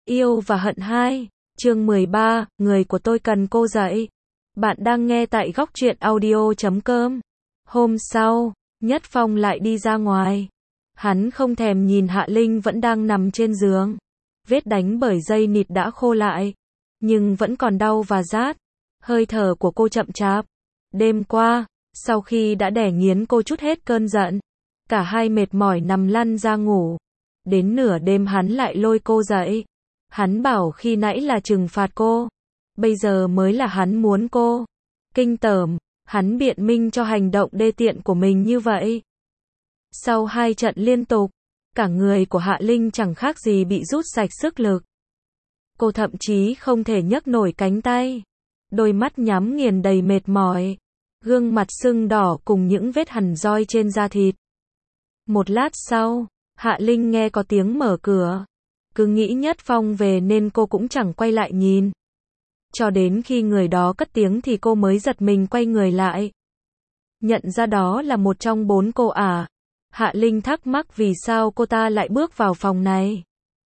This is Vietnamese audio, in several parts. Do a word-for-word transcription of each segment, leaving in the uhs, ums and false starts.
Yêu và hận hai, chương mười ba, người của tôi cần cô dạy. Bạn đang nghe tại góc truyện audio chấm com. Hôm sau, Nhất Phong lại đi ra ngoài. Hắn không thèm nhìn Hạ Linh vẫn đang nằm trên giường. Vết đánh bởi dây nịt đã khô lại, nhưng vẫn còn đau và rát. Hơi thở của cô chậm chạp. Đêm qua, sau khi đã đẻ nghiến cô chút hết cơn giận, cả hai mệt mỏi nằm lăn ra ngủ. Đến nửa đêm hắn lại lôi cô dậy. Hắn bảo khi nãy là trừng phạt cô, bây giờ mới là hắn muốn cô. Kinh tởm, hắn biện minh cho hành động đê tiện của mình như vậy. Sau hai trận liên tục, cả người của Hạ Linh chẳng khác gì bị rút sạch sức lực. Cô thậm chí không thể nhấc nổi cánh tay. Đôi mắt nhắm nghiền đầy mệt mỏi. Gương mặt sưng đỏ cùng những vết hằn roi trên da thịt. Một lát sau, Hạ Linh nghe có tiếng mở cửa. Cứ nghĩ Nhất Phong về nên cô cũng chẳng quay lại nhìn. Cho đến khi người đó cất tiếng thì cô mới giật mình quay người lại. Nhận ra đó là một trong bốn cô ả. Hạ Linh thắc mắc vì sao cô ta lại bước vào phòng này.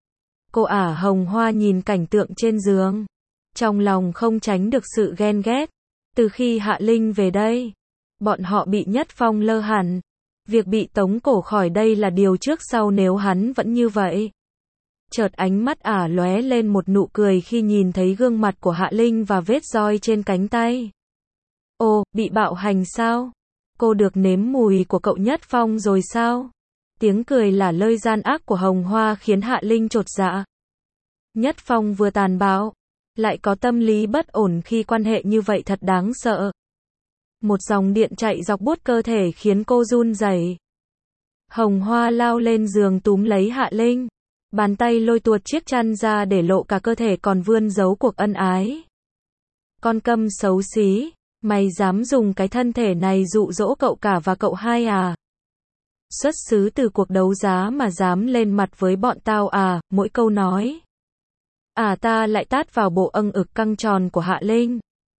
Cô ả Hồng Hoa nhìn cảnh tượng trên giường. Trong lòng không tránh được sự ghen ghét. Từ khi Hạ Linh về đây, bọn họ bị Nhất Phong lơ hẳn. Việc bị tống cổ khỏi đây là điều trước sau nếu hắn vẫn như vậy. Chợt ánh mắt ả lóe lên một nụ cười khi nhìn thấy gương mặt của Hạ Linh và vết roi trên cánh tay. Ồ, bị bạo hành sao? Cô được nếm mùi của cậu Nhất Phong rồi sao? Tiếng cười là lơi gian ác của Hồng Hoa khiến Hạ Linh chột dạ. Nhất Phong vừa tàn bạo, lại có tâm lý bất ổn khi quan hệ như vậy thật đáng sợ. Một dòng điện chạy dọc buốt cơ thể khiến cô run rẩy. Hồng Hoa lao lên giường túm lấy Hạ Linh. Bàn tay lôi tuột chiếc chăn ra để lộ cả cơ thể còn vươn giấu cuộc ân ái. Con câm xấu xí, mày dám dùng cái thân thể này dụ dỗ cậu cả và cậu hai à? Xuất xứ từ cuộc đấu giá mà dám lên mặt với bọn tao à? Mỗi câu nói à ta lại tát vào bộ âng ực căng tròn của Hạ Linh.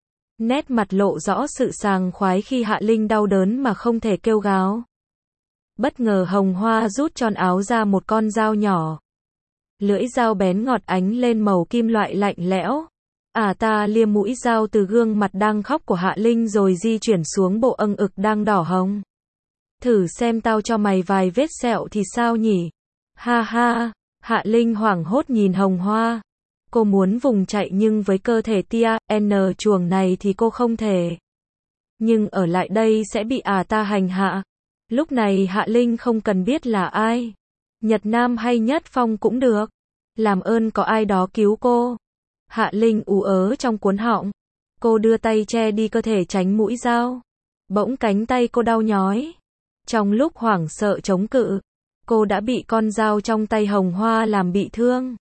Nét mặt lộ rõ sự sàng khoái khi Hạ Linh đau đớn mà không thể kêu gào. Bất ngờ Hồng Hoa rút tròn áo ra một con dao nhỏ. Lưỡi dao bén ngọt ánh lên màu kim loại lạnh lẽo. À ta liêm mũi dao từ gương mặt đang khóc của Hạ Linh rồi di chuyển xuống bộ âng ực đang đỏ hồng. Thử xem tao cho mày vài vết sẹo thì sao nhỉ? Ha ha, Hạ Linh hoảng hốt nhìn Hồng Hoa. Cô muốn vùng chạy nhưng với cơ thể tia, N chuồng này thì cô không thể. Nhưng ở lại đây sẽ bị à ta hành hạ. Lúc này Hạ Linh không cần biết là ai. Nhật Nam hay Nhất Phong cũng được. Làm ơn có ai đó cứu cô. Hạ Linh ú ớ trong cuốn họng. Cô đưa tay che đi cơ thể tránh mũi dao. Bỗng cánh tay cô đau nhói. Trong lúc hoảng sợ chống cự, cô đã bị con dao trong tay Hồng Hoa làm bị thương.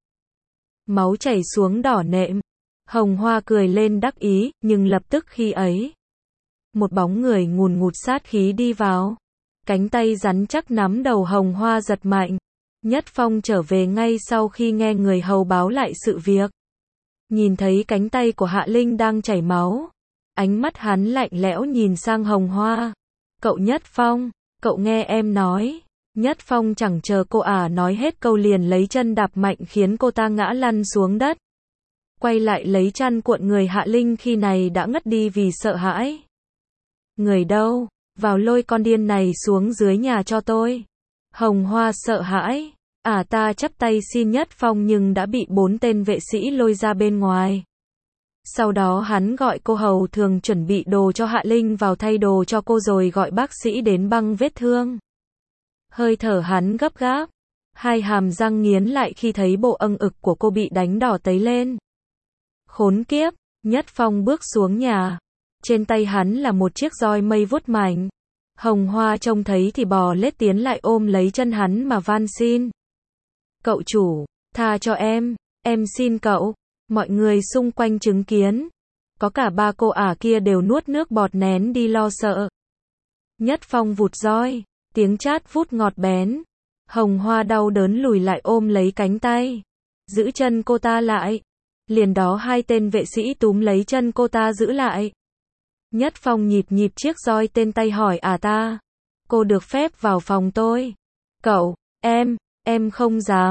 Máu chảy xuống đỏ nệm. Hồng Hoa cười lên đắc ý, nhưng lập tức khi ấy, một bóng người ngùn ngụt sát khí đi vào. Cánh tay rắn chắc nắm đầu Hồng Hoa giật mạnh. Nhất Phong trở về ngay sau khi nghe người hầu báo lại sự việc. Nhìn thấy cánh tay của Hạ Linh đang chảy máu. Ánh mắt hắn lạnh lẽo nhìn sang Hồng Hoa. Cậu Nhất Phong, cậu nghe em nói. Nhất Phong chẳng chờ cô ả nói hết câu liền lấy chân đạp mạnh khiến cô ta ngã lăn xuống đất. Quay lại lấy chăn cuộn người Hạ Linh khi này đã ngất đi vì sợ hãi. Người đâu? Vào lôi con điên này xuống dưới nhà cho tôi. Hồng Hoa sợ hãi. À ta chắp tay xin Nhất Phong nhưng đã bị bốn tên vệ sĩ lôi ra bên ngoài. Sau đó hắn gọi cô hầu thường chuẩn bị đồ cho Hạ Linh vào thay đồ cho cô rồi gọi bác sĩ đến băng vết thương. Hơi thở hắn gấp gáp. Hai hàm răng nghiến lại khi thấy bộ âng ực của cô bị đánh đỏ tấy lên. Khốn kiếp, Nhất Phong bước xuống nhà. Trên tay hắn là một chiếc roi mây vuốt mảnh. Hồng Hoa trông thấy thì bò lết tiến lại ôm lấy chân hắn mà van xin. Cậu chủ, tha cho em, em xin cậu. Mọi người xung quanh chứng kiến. Có cả ba cô ả kia đều nuốt nước bọt nén đi lo sợ. Nhất Phong vụt roi, tiếng chát vút ngọt bén. Hồng Hoa đau đớn lùi lại ôm lấy cánh tay. Giữ chân cô ta lại. Liền đó hai tên vệ sĩ túm lấy chân cô ta giữ lại. Nhất Phong nhịp nhịp chiếc roi tên tay hỏi à ta. Cô được phép vào phòng tôi. Cậu, em, em không dám.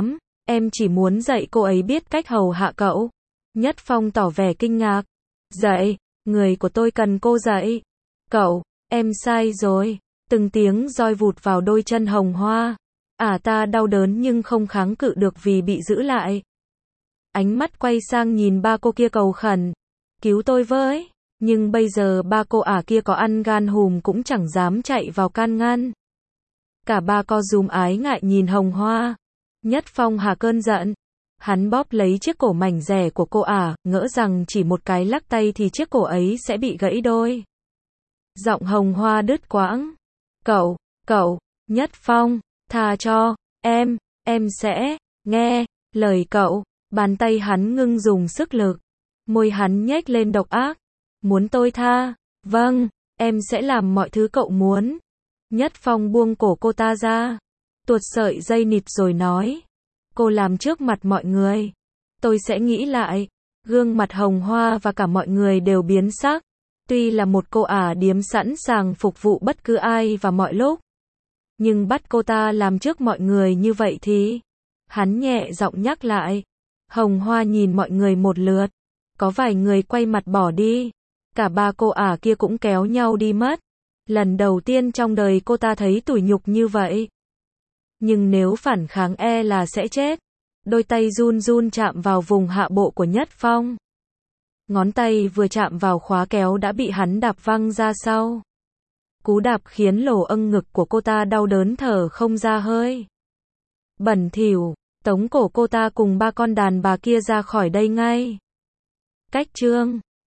em chỉ muốn dạy cô ấy biết cách hầu hạ cậu. Nhất Phong tỏ vẻ kinh ngạc. Dạy, người của tôi cần cô dạy. Cậu, em sai rồi. Từng tiếng roi vụt vào đôi chân Hồng Hoa. Ả ta đau đớn nhưng không kháng cự được vì bị giữ lại. Ánh mắt quay sang nhìn ba cô kia cầu khẩn. Cứu tôi với. Nhưng bây giờ ba cô ả kia có ăn gan hùm cũng chẳng dám chạy vào can ngăn. Cả ba co rúm ái ngại nhìn Hồng Hoa. Nhất Phong hà cơn giận. Hắn bóp lấy chiếc cổ mảnh rẻ của cô ả, ngỡ rằng chỉ một cái lắc tay thì chiếc cổ ấy sẽ bị gãy đôi. Giọng Hồng Hoa đứt quãng. Cậu, cậu, Nhất Phong, tha cho, em, em sẽ, nghe, lời cậu. Bàn tay hắn ngưng dùng sức lực. Môi hắn nhếch lên độc ác. Muốn tôi tha? Vâng, em sẽ làm mọi thứ cậu muốn. Nhất Phong buông cổ cô ta ra. Tuột sợi dây nịt rồi nói. Cô làm trước mặt mọi người. Tôi sẽ nghĩ lại. Gương mặt Hồng Hoa và cả mọi người đều biến sắc. Tuy là một cô ả điếm sẵn sàng phục vụ bất cứ ai và mọi lúc. Nhưng bắt cô ta làm trước mọi người như vậy thì... Hắn nhẹ giọng nhắc lại. Hồng Hoa nhìn mọi người một lượt. Có vài người quay mặt bỏ đi. Cả ba cô ả kia cũng kéo nhau đi mất. Lần đầu tiên trong đời cô ta thấy tủi nhục như vậy. Nhưng nếu phản kháng e là sẽ chết. Đôi tay run run chạm vào vùng hạ bộ của Nhất Phong. Ngón tay vừa chạm vào khóa kéo đã bị hắn đạp văng ra sau. Cú đạp khiến lỗ âng ngực của cô ta đau đớn thở không ra hơi. Bẩn thỉu, tống cổ cô ta cùng ba con đàn bà kia ra khỏi đây ngay. Cách chương